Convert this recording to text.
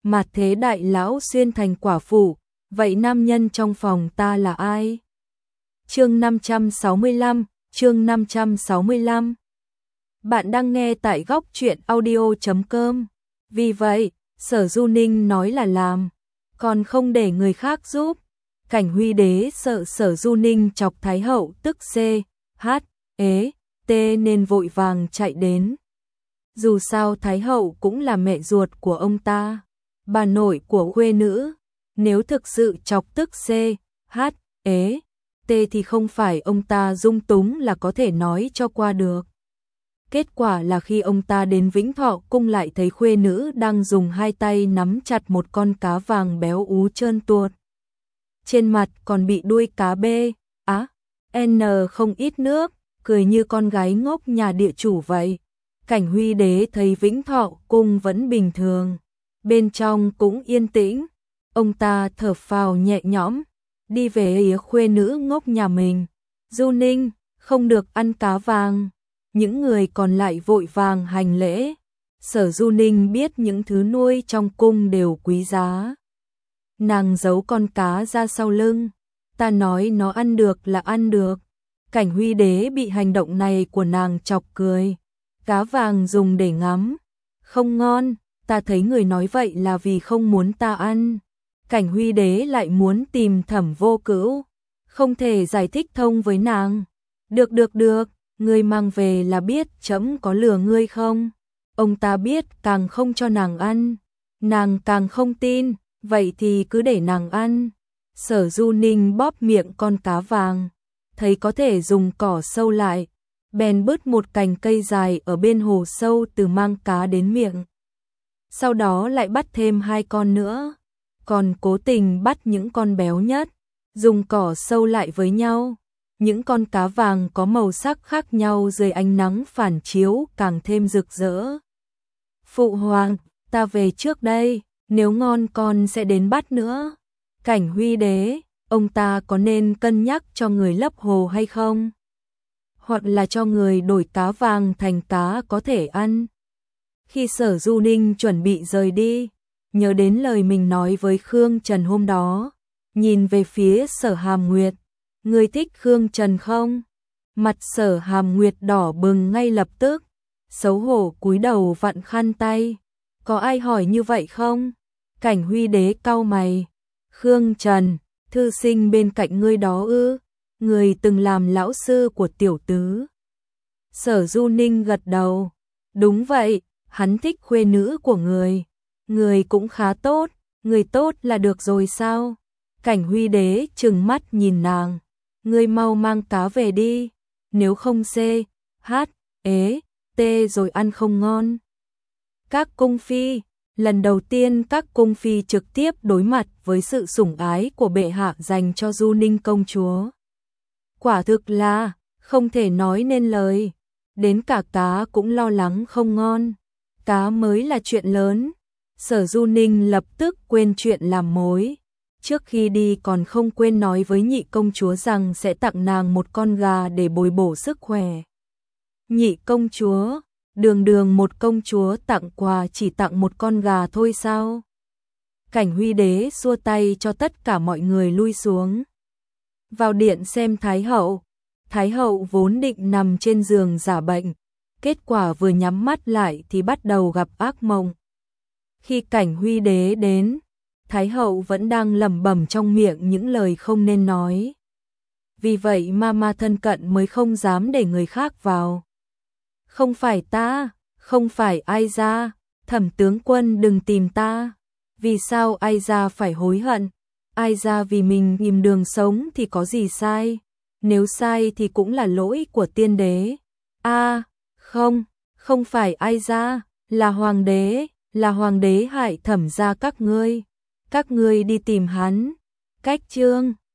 mà thế đại lão xuyên thành quả phụ, vậy nam nhân trong phòng ta là ai? Chương 565, chương 565. Bạn đang nghe tại góc truyện audio.com. Vì vậy, Sở Du Ninh nói là làm, còn không để người khác giúp. Cảnh Huy Đế sợ Sở Du Ninh chọc Thái hậu tức C, H, ế, T nên vội vàng chạy đến. Dù sao Thái hậu cũng là mẹ ruột của ông ta, bà nội của khuê nữ, nếu thực sự chọc tức C, H, ế, T thì không phải ông ta dung túng là có thể nói cho qua được. Kết quả là khi ông ta đến Vĩnh Thọ cung lại thấy khuê nữ đang dùng hai tay nắm chặt một con cá vàng béo ú trơn tuột. Trên mặt còn bị đuôi cá B, N không ít nước, cười như con gái ngốc nhà địa chủ vậy. Cảnh Huy Đế thấy Vĩnh Thọ cung vẫn bình thường, bên trong cũng yên tĩnh, ông ta thở phào nhẹ nhõm, đi về phía khuê nữ ngốc nhà mình. Du Ninh, không được ăn cá vàng. Những người còn lại vội vàng hành lễ. Sở Du Ninh biết những thứ nuôi trong cung đều quý giá. Nàng giấu con cá ra sau lưng. Ta nói nó ăn được là ăn được. Cảnh Huy Đế bị hành động này của nàng chọc cười. Cá vàng dùng để ngắm, không ngon, ta thấy người nói vậy là vì không muốn ta ăn. Cảnh Huy Đế lại muốn tìm Thẩm Vô Cữu, không thể giải thích thông với nàng. Được, ngươi mang về là biết trẫm có lừa ngươi không? Ông ta biết càng không cho nàng ăn, nàng càng không tin, vậy thì cứ để nàng ăn. Sở Du Ninh bóp miệng con cá vàng, thấy có thể dùng cỏ sâu lại, bèn bứt một cành cây dài ở bên hồ sâu từ mang cá đến miệng. Sau đó lại bắt thêm 2 con nữa, còn cố tình bắt những con béo nhất, dùng cỏ sâu lại với nhau. Những con cá vàng có màu sắc khác nhau dưới ánh nắng phản chiếu càng thêm rực rỡ. Phụ hoàng, ta về trước đây, nếu ngon con sẽ đến bắt nữa. Cảnh Huy Đế, ông ta có nên cân nhắc cho người lấp hồ hay không? Hoặc là cho người đổi cá vàng thành cá có thể ăn? Khi Sở Du Ninh chuẩn bị rời đi, nhớ đến lời mình nói với Khương Trần hôm đó, nhìn về phía Sở Hàm Nguyệt. Ngươi thích Khương Trần không? Mặt Sở Hàm Nguyệt đỏ bừng ngay lập tức, xấu hổ cúi đầu vặn khăn tay. Có ai hỏi như vậy không? Cảnh Huy Đế cau mày. Khương Trần, thư sinh bên cạnh ngươi đó ư? Người từng làm lão sư của tiểu tứ. Sở Du Ninh gật đầu. Đúng vậy, hắn thích khuê nữ của người. Người cũng khá tốt, người tốt là được rồi sao? Cảnh Huy Đế trừng mắt nhìn nàng. Ngươi mau mang cá về đi, nếu không C, H, ế, T rồi ăn không ngon. Các cung phi, lần đầu tiên các cung phi trực tiếp đối mặt với sự sủng ái của bệ hạ dành cho Du Ninh công chúa. Quả thực là không thể nói nên lời, đến cả cá cũng lo lắng không ngon. Cá mới là chuyện lớn. Sở Du Ninh lập tức quên chuyện làm mối. Trước khi đi còn không quên nói với nhị công chúa rằng sẽ tặng nàng một con gà để bồi bổ sức khỏe. Nhị công chúa, đường một công chúa tặng quà chỉ tặng một con gà thôi sao? Cảnh Huy Đế xua tay cho tất cả mọi người lui xuống. Vào điện xem Thái hậu. Thái hậu vốn định nằm trên giường giả bệnh, kết quả vừa nhắm mắt lại thì bắt đầu gặp ác mộng. Khi Cảnh Huy Đế đến, Thái hậu vẫn đang lẩm bẩm trong miệng những lời không nên nói. Vì vậy ma thân cận mới không dám để người khác vào. Không phải ta, không phải ai ra, Thẩm tướng quân đừng tìm ta. Vì sao ai ra phải hối hận? Ai ra vì mình tìm đường sống thì có gì sai? Nếu sai thì cũng là lỗi của tiên đế. Không phải ai ra, là hoàng đế hại Thẩm gia các ngươi. Các ngươi đi tìm hắn. Cách chương